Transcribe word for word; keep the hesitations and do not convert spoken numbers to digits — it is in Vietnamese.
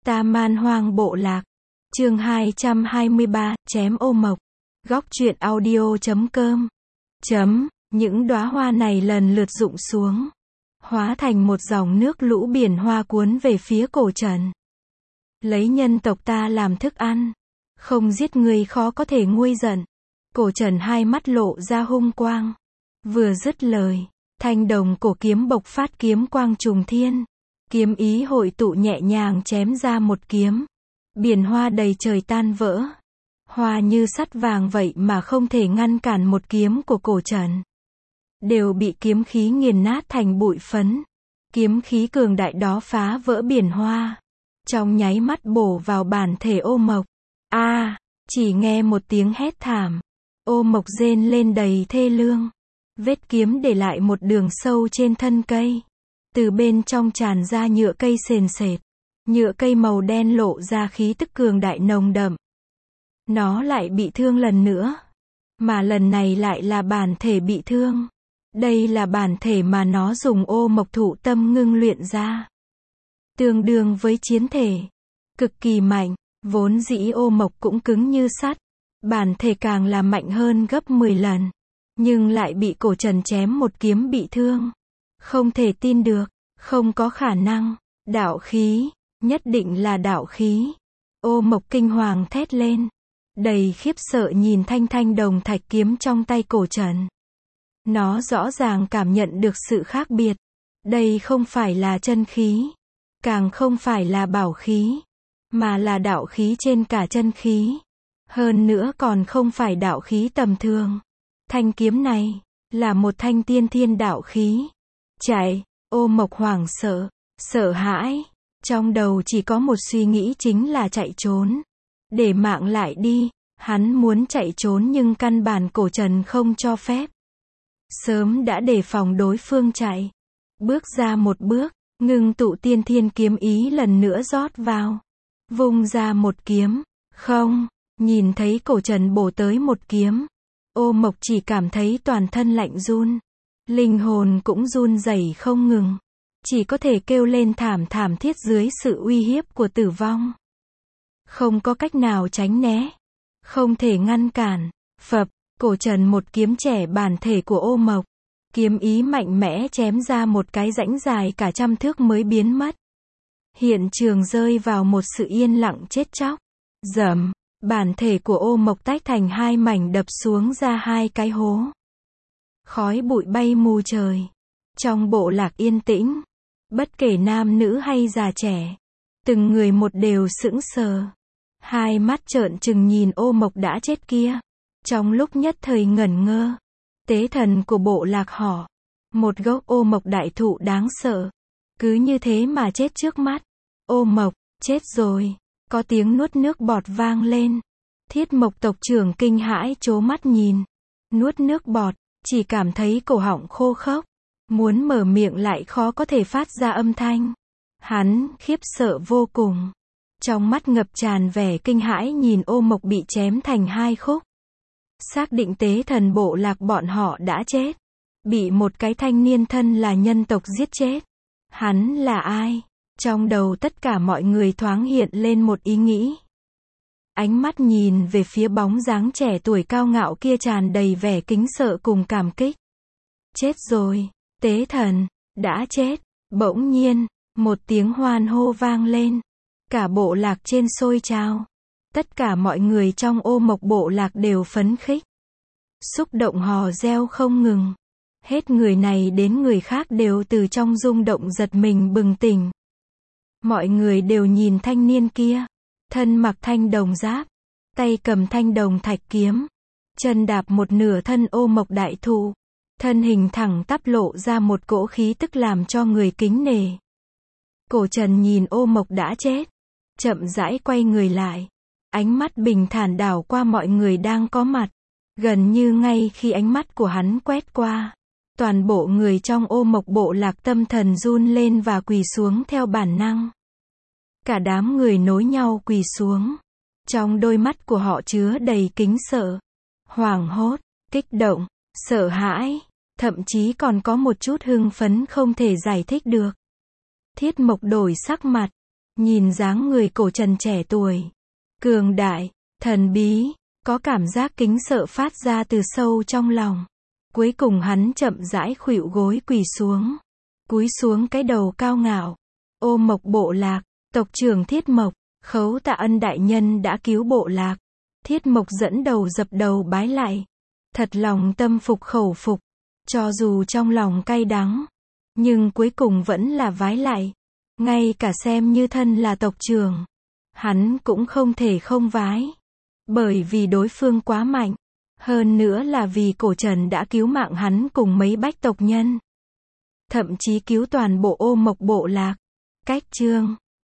Ta Man Hoang Bộ Lạc. Chương hai trăm hai mươi ba, chém ô mộc. Góc truyện audio chấm com. Chấm, những đóa hoa này lần lượt rụng xuống, hóa thành một dòng nước lũ biển hoa cuốn về phía Cổ Trần. Lấy nhân tộc ta làm thức ăn, không giết ngươi khó có thể nguôi giận. Cổ Trần hai mắt lộ ra hung quang. Vừa dứt lời, thanh đồng cổ kiếm bộc phát kiếm quang trùng thiên. Kiếm ý hội tụ nhẹ nhàng chém ra một kiếm. Biển hoa đầy trời tan vỡ. Hoa như sắt vàng vậy mà không thể ngăn cản một kiếm của Cổ Trần. Đều bị kiếm khí nghiền nát thành bụi phấn. Kiếm khí cường đại đó phá vỡ biển hoa. Trong nháy mắt bổ vào bản thể ô mộc. A, à, chỉ nghe một tiếng hét thảm. Ô mộc rên lên đầy thê lương. Vết kiếm để lại một đường sâu trên thân cây. Từ bên trong tràn ra nhựa cây sền sệt. Nhựa cây màu đen lộ ra khí tức cường đại nồng đậm. Nó lại bị thương lần nữa. Mà lần này lại là bản thể bị thương. Đây là bản thể mà nó dùng ô mộc thụ tâm ngưng luyện ra. Tương đương với chiến thể. Cực kỳ mạnh, vốn dĩ ô mộc cũng cứng như sắt. Bản thể càng là mạnh hơn gấp mười lần. Nhưng lại bị Cổ Trần chém một kiếm bị thương. Không thể tin được, không có khả năng. Đạo khí, nhất định là đạo khí. Ô mộc kinh hoàng thét lên. Đầy khiếp sợ nhìn thanh thanh đồng thạch kiếm trong tay Cổ Trần. Nó rõ ràng cảm nhận được sự khác biệt. Đây không phải là chân khí. Càng không phải là bảo khí. Mà là đạo khí trên cả chân khí. Hơn nữa còn không phải đạo khí tầm thường. Thanh kiếm này, là một thanh tiên thiên đạo khí. Chạy, ô mộc hoảng sợ, sợ hãi. Trong đầu chỉ có một suy nghĩ chính là chạy trốn. Để mạng lại đi, hắn muốn chạy trốn nhưng căn bản Cổ Trần không cho phép. Sớm đã đề phòng đối phương chạy. Bước ra một bước, ngưng tụ tiên thiên kiếm ý lần nữa rót vào. Vung ra một kiếm, không, nhìn thấy Cổ Trần bổ tới một kiếm. Ô mộc chỉ cảm thấy toàn thân lạnh run. Linh hồn cũng run rẩy không ngừng. Chỉ có thể kêu lên thảm thảm thiết dưới sự uy hiếp của tử vong. Không có cách nào tránh né. Không thể ngăn cản. Phập, Cổ Trần một kiếm chẻ bản thể của ô mộc. Kiếm ý mạnh mẽ chém ra một cái rãnh dài cả trăm thước mới biến mất. Hiện trường rơi vào một sự yên lặng chết chóc. Dầm, bản thể của ô mộc tách thành hai mảnh đập xuống ra hai cái hố. Khói bụi bay mù trời. Trong bộ lạc yên tĩnh, bất kể nam nữ hay già trẻ, từng người một đều sững sờ. Hai mắt trợn trừng nhìn ô mộc đã chết kia. Trong lúc nhất thời ngẩn ngơ, tế thần của bộ lạc họ, một gốc ô mộc đại thụ đáng sợ, cứ như thế mà chết trước mắt. Ô mộc, chết rồi. Có tiếng nuốt nước bọt vang lên. Thiết mộc tộc trưởng kinh hãi trố mắt nhìn. Nuốt nước bọt, chỉ cảm thấy cổ họng khô khốc. Muốn mở miệng lại khó có thể phát ra âm thanh. Hắn, khiếp sợ vô cùng. Trong mắt ngập tràn vẻ kinh hãi nhìn ô mộc bị chém thành hai khúc. Xác định tế thần bộ lạc bọn họ đã chết. Bị một cái thanh niên thân là nhân tộc giết chết. Hắn là ai? Trong đầu tất cả mọi người thoáng hiện lên một ý nghĩ. Ánh mắt nhìn về phía bóng dáng trẻ tuổi cao ngạo kia tràn đầy vẻ kính sợ cùng cảm kích. Chết rồi, tế thần, đã chết. Bỗng nhiên, một tiếng hoan hô vang lên. Cả bộ lạc trên sôi trào. Tất cả mọi người trong ô mộc bộ lạc đều phấn khích. Xúc động hò reo không ngừng. Hết người này đến người khác đều từ trong rung động giật mình bừng tỉnh. Mọi người đều nhìn thanh niên kia. Thân mặc thanh đồng giáp. Tay cầm thanh đồng thạch kiếm. Chân đạp một nửa thân ô mộc đại thụ. Thân hình thẳng tắp lộ ra một cỗ khí tức làm cho người kính nể. Cổ Trần nhìn ô mộc đã chết. Chậm rãi quay người lại. Ánh mắt bình thản đảo qua mọi người đang có mặt. Gần như ngay khi ánh mắt của hắn quét qua. Toàn bộ người trong ô mộc bộ lạc tâm thần run lên và quỳ xuống theo bản năng. Cả đám người nối nhau quỳ xuống. Trong đôi mắt của họ chứa đầy kính sợ, hoảng hốt, kích động, sợ hãi, thậm chí còn có một chút hưng phấn không thể giải thích được. Thiết Mộc đổi sắc mặt, Nhìn dáng người cổ Trần trẻ tuổi, cường đại, thần bí, có cảm giác kính sợ phát ra từ sâu trong lòng. Cuối cùng hắn chậm rãi khuỵu gối quỳ xuống. Cúi xuống cái đầu cao ngạo. Ô Mộc bộ lạc, tộc trưởng Thiết Mộc, khấu tạ ân đại nhân đã cứu bộ lạc. Thiết Mộc dẫn đầu dập đầu bái lạy. Thật lòng tâm phục khẩu phục. Cho dù trong lòng cay đắng, nhưng cuối cùng vẫn là vái lạy. Ngay cả xem như thân là tộc trưởng, hắn cũng không thể không vái. Bởi vì đối phương quá mạnh. Hơn nữa là vì cổ Trần đã cứu mạng hắn cùng mấy bách tộc nhân. Thậm chí cứu toàn bộ Ô Mộc bộ lạc. Cách chương